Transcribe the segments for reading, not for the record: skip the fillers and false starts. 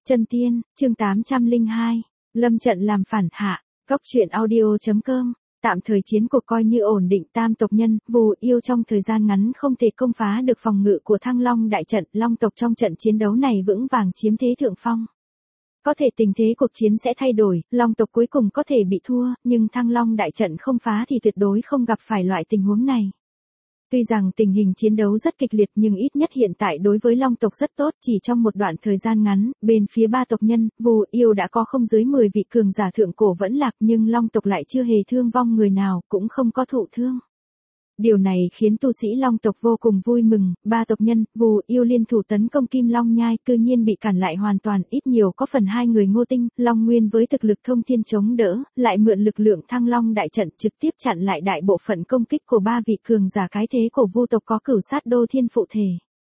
Chân tiên, chương 802, lâm trận làm phản hạ, cóc truyện audio.com, tạm thời chiến cuộc coi như ổn định. Tam tộc nhân, Vu Yêu trong thời gian ngắn không thể công phá được phòng ngự của Thăng Long đại trận, Long tộc trong trận chiến đấu này vững vàng chiếm thế thượng phong. Có thể tình thế cuộc chiến sẽ thay đổi, Long tộc cuối cùng có thể bị thua, nhưng Thăng Long đại trận không phá thì tuyệt đối không gặp phải loại tình huống này. Tuy rằng tình hình chiến đấu rất kịch liệt nhưng ít nhất hiện tại đối với Long tộc rất tốt, chỉ trong một đoạn thời gian ngắn, bên phía ba tộc nhân, Vu Yêu đã có không dưới 10 vị cường giả thượng cổ vẫn lạc nhưng Long tộc lại chưa hề thương vong người nào, cũng không có thụ thương. Điều này khiến tu sĩ Long tộc vô cùng vui mừng, ba tộc nhân, Vu Yêu liên thủ tấn công Kim Long Nhai cư nhiên bị cản lại hoàn toàn, ít nhiều có phần hai người Ngô Tinh, Long Nguyên với thực lực thông thiên chống đỡ, lại mượn lực lượng Thăng Long đại trận trực tiếp chặn lại đại bộ phận công kích của ba vị cường giả cái thế của Vu tộc có Cửu Sát Đô Thiên phụ thể.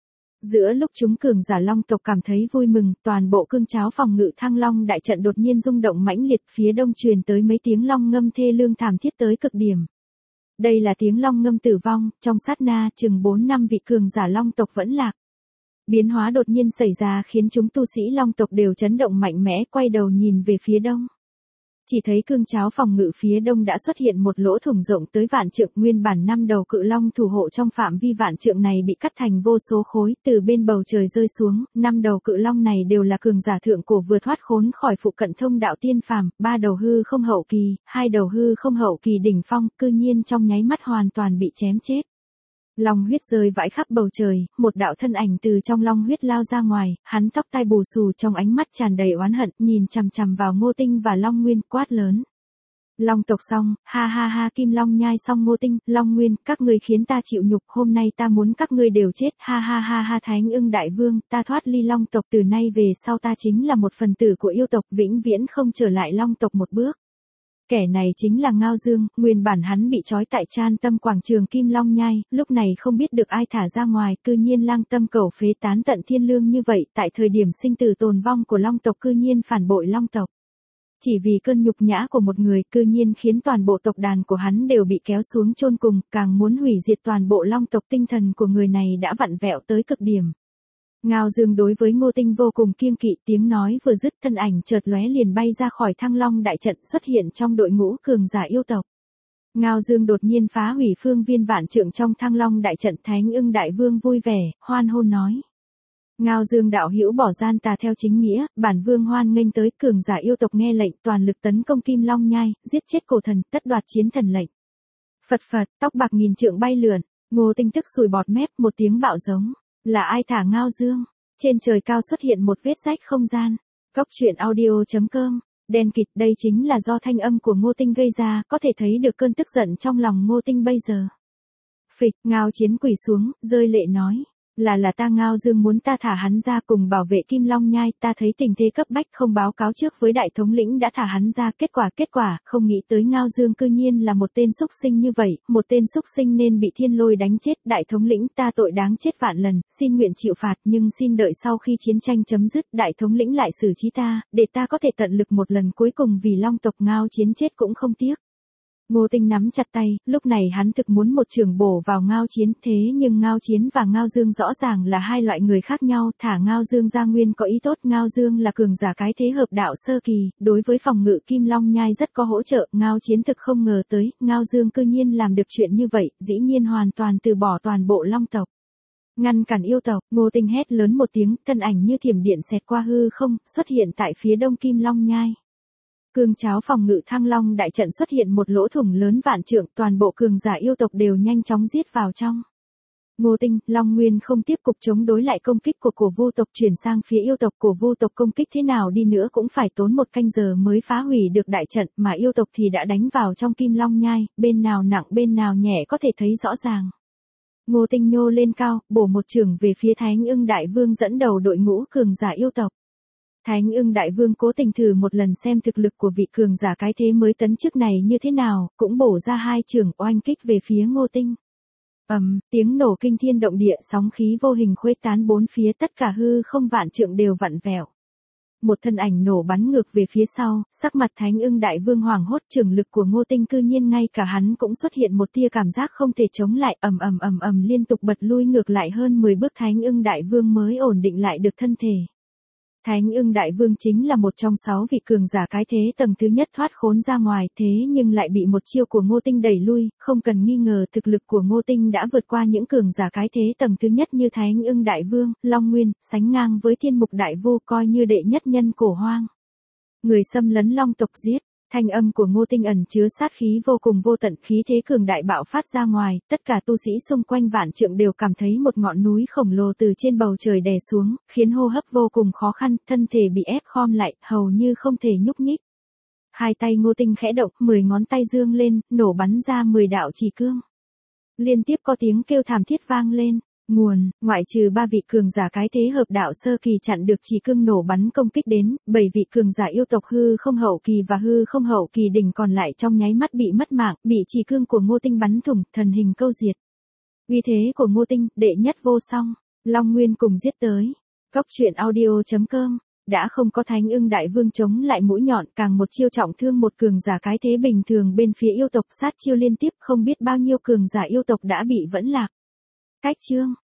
Giữa lúc chúng cường giả Long tộc cảm thấy vui mừng, toàn bộ cương cháo phòng ngự Thăng Long đại trận đột nhiên rung động mãnh liệt, phía đông truyền tới mấy tiếng long ngâm thê lương thảm thiết tới cực điểm. Đây là tiếng long ngâm tử vong, trong sát na chừng 4-5 vị cường giả Long tộc vẫn lạc. Biến hóa đột nhiên xảy ra khiến chúng tu sĩ Long tộc đều chấn động mạnh mẽ, quay đầu nhìn về phía đông. Chỉ thấy cương cháo phòng ngự phía đông đã xuất hiện một lỗ thủng rộng tới vạn trượng, nguyên bản 5 đầu cự long thủ hộ trong phạm vi vạn trượng này bị cắt thành vô số khối, từ bên bầu trời rơi xuống, 5 đầu cự long này đều là cường giả thượng cổ vừa thoát khốn khỏi phụ cận thông đạo tiên phàm, 3 đầu hư không hậu kỳ, 2 đầu hư không hậu kỳ đỉnh phong, cư nhiên trong nháy mắt hoàn toàn bị chém chết. Long huyết rơi vãi khắp bầu trời, một đạo thân ảnh từ trong long huyết lao ra ngoài, hắn tóc tai bù xù trong ánh mắt tràn đầy oán hận, nhìn chằm chằm vào Ngô Tinh và Long Nguyên, quát lớn. Long tộc xong, ha ha ha, Kim Long Nhai xong, Ngô Tinh, Long Nguyên, các ngươi khiến ta chịu nhục, hôm nay ta muốn các ngươi đều chết, ha ha ha ha, Thánh Ưng Đại Vương, ta thoát ly Long tộc, từ nay về sau ta chính là một phần tử của yêu tộc, vĩnh viễn không trở lại Long tộc một bước. Kẻ này chính là Ngao Dương, nguyên bản hắn bị trói tại Chan Tâm quảng trường Kim Long Nhai, lúc này không biết được ai thả ra ngoài, cư nhiên lang tâm cầu phế tán tận thiên lương như vậy, tại thời điểm sinh tử tồn vong của Long tộc cư nhiên phản bội Long tộc. Chỉ vì cơn nhục nhã của một người cư nhiên khiến toàn bộ tộc đàn của hắn đều bị kéo xuống chôn cùng, càng muốn hủy diệt toàn bộ Long tộc, tinh thần của người này đã vặn vẹo tới cực điểm. Ngao Dương đối với Ngô Tinh vô cùng kiêng kỵ, tiếng nói vừa dứt thân ảnh chợt lóe liền bay ra khỏi Thăng Long đại trận, xuất hiện trong đội ngũ cường giả yêu tộc. Ngao Dương đột nhiên phá hủy phương viên vạn trượng trong Thăng Long đại trận, Thánh Ưng Đại Vương vui vẻ, hoan hô nói. Ngao Dương đạo hữu bỏ gian tà theo chính nghĩa, bản vương hoan nghênh tới, cường giả yêu tộc nghe lệnh toàn lực tấn công Kim Long Nhai, giết chết cổ thần, tất đoạt chiến thần lệnh. Phật Phật, tóc bạc nghìn trượng bay lượn, Ngô Tinh tức sùi bọt mép, một tiếng bạo giống. Là ai thả Ngao Dương? Trên trời cao xuất hiện một vết rách không gian. Cóc truyện audio.com, đen kịt, đây chính là do thanh âm của Ngô Tinh gây ra, có thể thấy được cơn tức giận trong lòng Ngô Tinh bây giờ. Phịch, Ngao Chiến quỳ xuống, rơi lệ nói. Là ta Ngao Dương muốn ta thả hắn ra cùng bảo vệ Kim Long Nhai, ta thấy tình thế cấp bách không báo cáo trước với đại thống lĩnh đã thả hắn ra, kết quả, không nghĩ tới Ngao Dương cư nhiên là một tên xúc sinh như vậy, một tên xúc sinh nên bị thiên lôi đánh chết, đại thống lĩnh ta tội đáng chết vạn lần, xin nguyện chịu phạt nhưng xin đợi sau khi chiến tranh chấm dứt, đại thống lĩnh lại xử trí ta, để ta có thể tận lực một lần cuối cùng vì Long tộc. Ngao Chiến chết cũng không tiếc. Ngô Tinh nắm chặt tay, lúc này hắn thực muốn một chưởng bổ vào Ngao Chiến, thế nhưng Ngao Chiến và Ngao Dương rõ ràng là hai loại người khác nhau, thả Ngao Dương ra nguyên có ý tốt, Ngao Dương là cường giả cái thế hợp đạo sơ kỳ, đối với phòng ngự Kim Long Nhai rất có hỗ trợ, Ngao Chiến thực không ngờ tới, Ngao Dương cư nhiên làm được chuyện như vậy, dĩ nhiên hoàn toàn từ bỏ toàn bộ Long tộc. Ngăn cản yêu tộc, Ngô Tinh hét lớn một tiếng, thân ảnh như thiểm điện xẹt qua hư không, xuất hiện tại phía đông Kim Long Nhai. Cương cháo phòng ngự Thăng Long đại trận xuất hiện một lỗ thủng lớn vạn trượng, toàn bộ cường giả yêu tộc đều nhanh chóng giết vào trong. Ngô Tinh, Long Nguyên không tiếp tục chống đối lại công kích của Vu tộc, chuyển sang phía yêu tộc. Của Vu tộc công kích thế nào đi nữa cũng phải tốn một canh giờ mới phá hủy được đại trận, mà yêu tộc thì đã đánh vào trong Kim Long Nhai, bên nào nặng bên nào nhẹ có thể thấy rõ ràng. Ngô Tinh nhô lên cao, bổ một chưởng về phía Thánh Ưng Đại Vương dẫn đầu đội ngũ cường giả yêu tộc. Thánh Ưng Đại Vương cố tình thử một lần xem thực lực của vị cường giả cái thế mới tấn chức này như thế nào, cũng bổ ra hai chưởng oanh kích về phía Ngô Tinh. Tiếng nổ kinh thiên động địa, sóng khí vô hình khuếch tán bốn phía, tất cả hư không vạn trượng đều vặn vẹo. Một thân ảnh nổ bắn ngược về phía sau, sắc mặt Thánh Ưng Đại Vương hoảng hốt, chưởng lực của Ngô Tinh cư nhiên ngay cả hắn cũng xuất hiện một tia cảm giác không thể chống lại, liên tục bật lui ngược lại hơn 10 bước, Thánh Ưng Đại Vương mới ổn định lại được thân thể. Thánh Ưng Đại Vương chính là một trong 6 vị cường giả cái thế tầng thứ nhất thoát khốn ra ngoài, thế nhưng lại bị một chiêu của Ngô Tinh đẩy lui, không cần nghi ngờ thực lực của Ngô Tinh đã vượt qua những cường giả cái thế tầng thứ nhất như Thánh Ưng Đại Vương, Long Nguyên, sánh ngang với Thiên Mục Đại Vô, coi như đệ nhất nhân cổ hoang. Người xâm lấn Long tộc giết. Thanh âm của Ngô Tinh ẩn chứa sát khí vô cùng vô tận, khí thế cường đại bạo phát ra ngoài, tất cả tu sĩ xung quanh vạn trượng đều cảm thấy một ngọn núi khổng lồ từ trên bầu trời đè xuống, khiến hô hấp vô cùng khó khăn, thân thể bị ép khom lại, hầu như không thể nhúc nhích. Hai tay Ngô Tinh khẽ động, 10 ngón tay dương lên, nổ bắn ra 10 đạo chỉ cương. Liên tiếp có tiếng kêu thảm thiết vang lên. Nguồn, ngoại trừ 3 vị cường giả cái thế hợp đạo sơ kỳ chặn được chỉ cương nổ bắn công kích đến, 7 vị cường giả yêu tộc hư không hậu kỳ và hư không hậu kỳ đỉnh còn lại trong nháy mắt bị mất mạng, bị chỉ cương của Ngô Tinh bắn thủng, thần hình câu diệt. Uy thế của Ngô Tinh, đệ nhất vô song, Long Nguyên cùng giết tới. Cốc truyện audio.com, đã không có Thánh Ưng Đại Vương chống lại mũi nhọn, càng một chiêu trọng thương một cường giả cái thế bình thường bên phía yêu tộc, sát chiêu liên tiếp, không biết bao nhiêu cường giả yêu tộc đã bị vẫn lạc. Cách chương